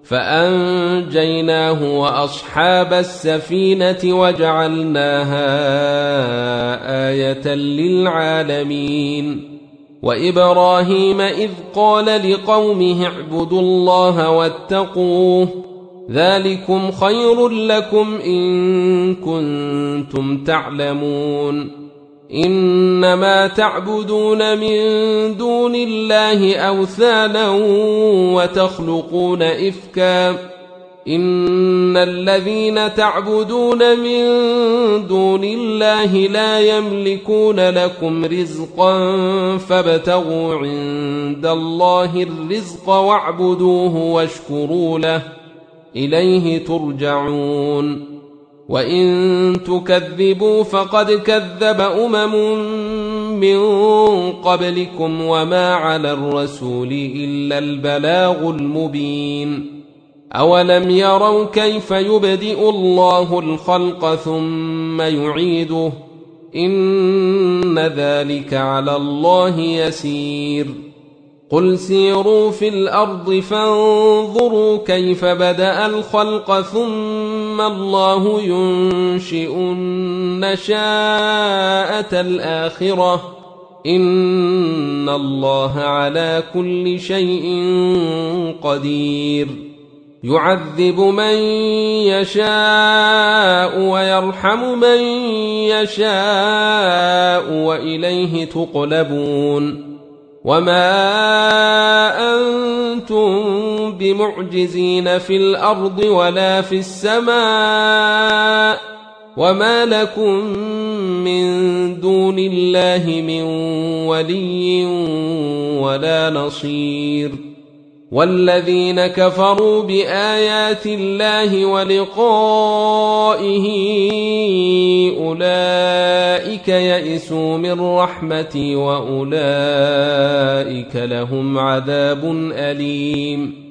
فأنجيناه وأصحاب السفينة وجعلناها آية للعالمين. وإبراهيم إذ قال لقومه اعبدوا الله واتقوه ذلكم خير لكم إن كنتم تعلمون. إنما تعبدون من دون الله أوثانا وتخلقون إفكا إن الذين تعبدون من دون الله لا يملكون لكم رزقا فابتغوا عند الله الرزق واعبدوه واشكروا له إليه ترجعون. وإن تكذبوا فقد كذب من قبلكم وما على الرسول إلا البلاغ المبين. أولم يروا كيف يبدئ الله الخلق ثم يعيده إن ذلك على الله يسير. قل سيروا في الأرض فانظروا كيف بدأ الخلق ثم الله ينشئ النشاءة الآخرة إن الله على كل شيء قدير. يعذب من يشاء ويرحم من يشاء وإليه تقلبون. وما أنتم بمعجزين في الأرض ولا في السماء وما لكم من دون الله من ولي ولا نصير. والذين كفروا بآيات الله ولقائه أولئك يئسوا من رحمتي وأولئك لهم عذاب أليم.